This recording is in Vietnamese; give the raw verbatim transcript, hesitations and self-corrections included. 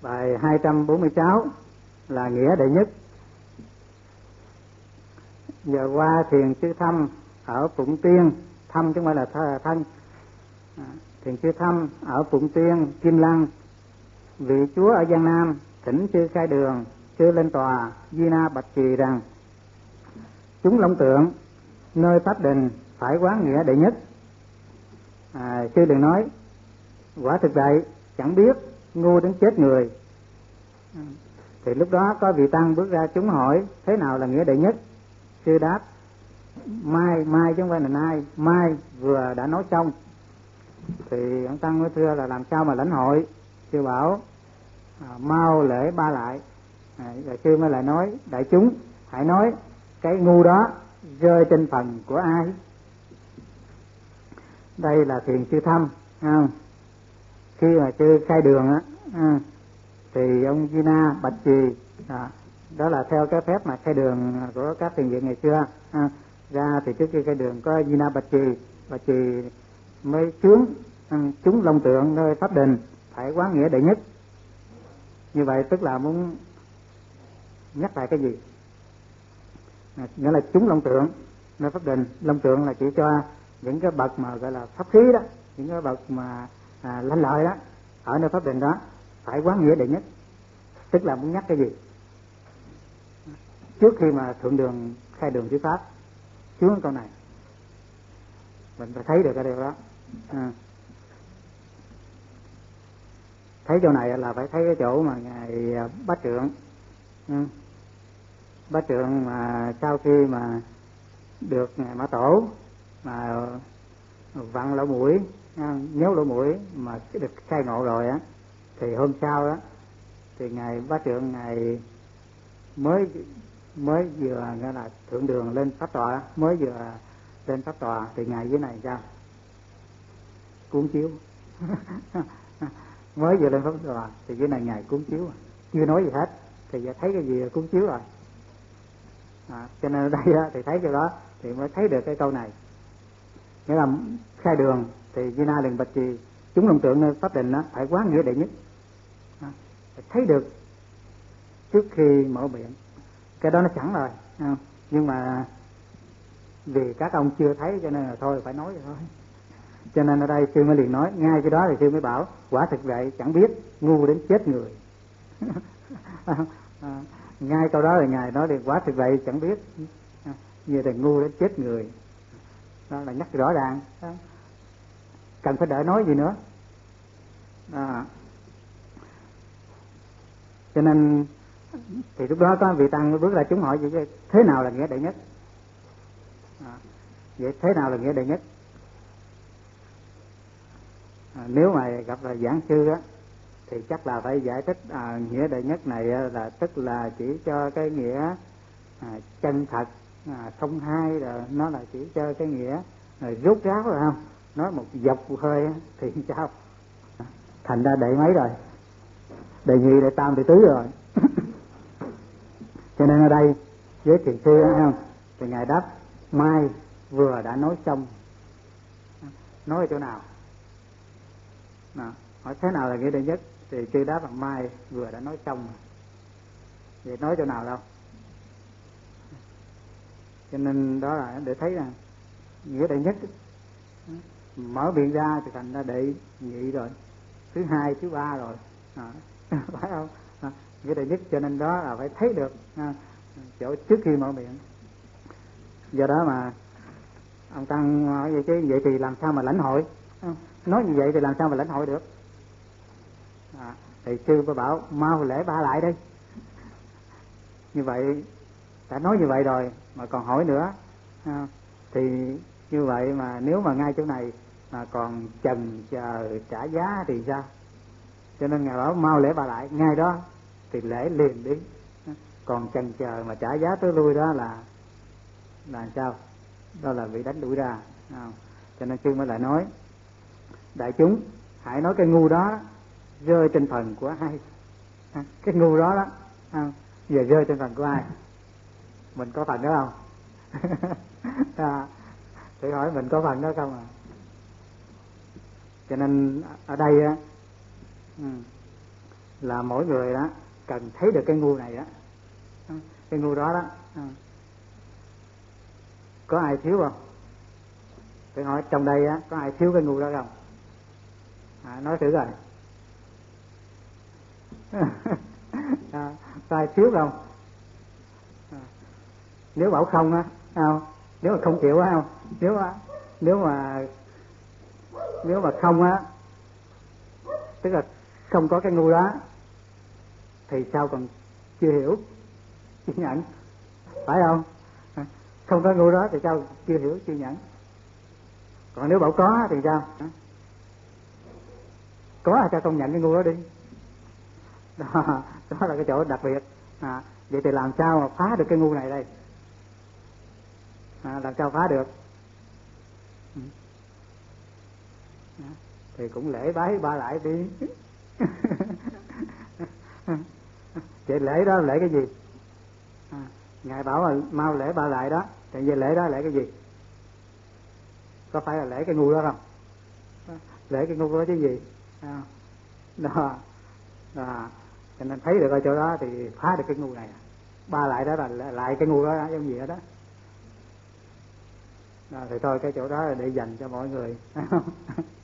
Bài hai trăm bốn mươi sáu là nghĩa đệ nhất. Giờ qua thiền sư Thâm ở Phụng Tiên, Thâm chứ không phải là thân. À, thiền sư Thâm ở Phụng Tiên, Kim Lăng, vị chúa ở Giang Nam thỉnh sư Khai Đường, sư lên tòa Di Na bạch trì rằng: chúng Long Tượng nơi pháp đình phải quán nghĩa đệ nhất. À, sư liền nói: quả thực vậy, chẳng biết, ngu đến chết người. À, thì lúc đó có vị tăng bước ra chúng hỏi thế nào là nghĩa đệ nhất. Sư đáp: mai, mai chứ không phải là nay, mai vừa đã nói xong. Thì ông tăng mới thưa là làm sao mà lãnh hội. Sư bảo: à, mau lễ ba lại. À, rồi sư mới lại nói: đại chúng hãy nói cái ngu đó rơi trên phần của ai. Đây là thiền sư Thâm, không? Khi mà sư Khai Đường á, à, thì ông Di Na bạch trì, à, đó là theo cái phép mà khai đường của các thiền viện ngày xưa. À, ra thì trước khi khai đường có Di Na bạch trì, bạch trì mới chướng à, chúng Long Tượng nơi pháp đình phải quán nghĩa đệ nhất. Như vậy tức là muốn nhắc lại cái gì? À, nghĩa là chúng Long Tượng nơi pháp đình. Long Tượng là chỉ cho những cái bậc mà gọi là pháp khí đó, những cái bậc mà à, lãnh lợi đó, ở nơi pháp đình đó phải quán nghĩa đệ nhất. Tức là muốn nhắc cái gì? Trước khi mà thượng đường khai đường thuyết pháp, xuống câu này mình phải thấy được cái điều đó. À, thấy chỗ này là phải thấy cái chỗ mà ngài Bát Trượng, ừ. Bát Trượng mà sau khi mà được ngài Mã Tổ mà vặn lỗ mũi, nhéo lỗ mũi mà được khai ngộ rồi á, thì hôm sau đó thì ngài Bát Trượng ngài mới mới vừa nghĩa là thượng đường lên pháp tọa, mới vừa lên pháp tọa thì ngài dưới này sao cuốn chiếu. Mới vừa lên pháp tọa thì dưới này ngài cuốn chiếu, chưa nói gì hết thì giờ thấy cái gì là cuốn chiếu rồi. À, cho nên ở đây á, thì thấy cái đó thì mới thấy được cái câu này. Nghĩa là khai đường thì Di Na liền bạch trì chúng Long Tượng nơi pháp đình đó phải quán nghĩa đệ nhất. À, thấy được trước khi mở miệng, cái đó nó sẵn rồi. À, nhưng mà vì các ông chưa thấy cho nên là thôi phải nói vậy thôi. Cho nên ở đây sư mới liền nói ngay cái đó, thì sư mới bảo quả thực vậy, chẳng biết, ngu đến chết người. À, ngay câu đó là ngài nói thì quả thực vậy, chẳng biết, à, như là ngu đến chết người. Đó là nhắc rõ ràng đó. Cần phải đợi nói gì nữa. À, cho nên thì lúc đó có vị tăng mới bước ra chúng hỏi vậy, thế nào là nghĩa đệ nhất. À, vậy thế nào là nghĩa đệ nhất? À, nếu mà gặp là giảng sư á thì chắc là phải giải thích à, nghĩa đệ nhất này là tức là chỉ cho cái nghĩa à, chân thật, à, không hai, rồi nó là chỉ cho cái nghĩa rồi rút ráo rồi không, nói một dọc một hơi á, thì sao? À, thành ra đệ mấy rồi, đệ nhị, đệ tam, đệ tứ rồi. Cho nên ở đây với thiền sư á, không, thì ngài đáp mai vừa đã nói xong. Nói ở chỗ nào? À, hỏi thế nào là nghĩa đệ nhất thì sư đáp bằng mai vừa đã nói xong. Vậy nói chỗ nào đâu? Cho nên đó là để thấy là nghĩa đệ nhất mở miệng ra thì thành ra đệ nhị rồi, thứ hai, thứ ba rồi. À, phải không? À, nghĩa đệ nhất, cho nên đó là phải thấy được à, chỗ trước khi mở miệng. Do đó mà ông tăng hỏi vậy chứ vậy thì làm sao mà lãnh hội? Nói như vậy thì làm sao mà lãnh hội được? À, thì sư có bảo mau lễ ba lại đây. Như vậy đã nói như vậy rồi mà còn hỏi nữa à, thì như vậy mà nếu mà ngay chỗ này mà còn chần chờ trả giá thì sao? Cho nên ngài bảo mau lễ ba lại, ngay đó thì lễ liền đi. Còn chần chờ mà trả giá tới lui đó là là sao? Đó là bị đánh đuổi ra. À, cho nên sư mới lại nói đại chúng hãy nói cái ngu đó rơi trên phần của ai. À, cái ngu đó đó à, giờ rơi trên phần của ai? Mình có phần đó không? À, thử hỏi mình có phần đó không à? Cho nên ở đây á, là mỗi người đó cần thấy được cái ngu này đó, cái ngu đó đó. Có ai thiếu không? Tôi hỏi trong đây á có ai thiếu cái ngu đó không? À, nói thử rồi. À, có ai thiếu không? À, nếu bảo không á, không, nếu mà không chịu á, không, nếu mà nếu mà nếu mà không á, tức là không có cái ngu đó thì sao còn chưa hiểu chưa nhận, phải không? À, không có ngu đó thì sao chưa hiểu chưa nhận. Còn nếu bảo có thì sao? Có là sao không nhận cái ngu đó đi. Đó, đó là cái chỗ đặc biệt. À, vậy thì làm sao mà phá được cái ngu này đây? À, làm sao phá được? Ừ. À, thì cũng lễ bái ba lại đi. Vậy lễ đó lễ cái gì? À, ngài bảo là mau lễ ba lại đó, thì về lễ đó lễ cái gì? Có phải là lễ cái ngu đó không? Lễ cái ngu đó chứ gì? À, đó, đó. Cho nên thấy được ở chỗ đó thì phá được cái ngu này. Ba lại đó là lại cái ngu đó giống gì đó đó. Đó, thì thôi cái chỗ đó là để dành cho mọi người.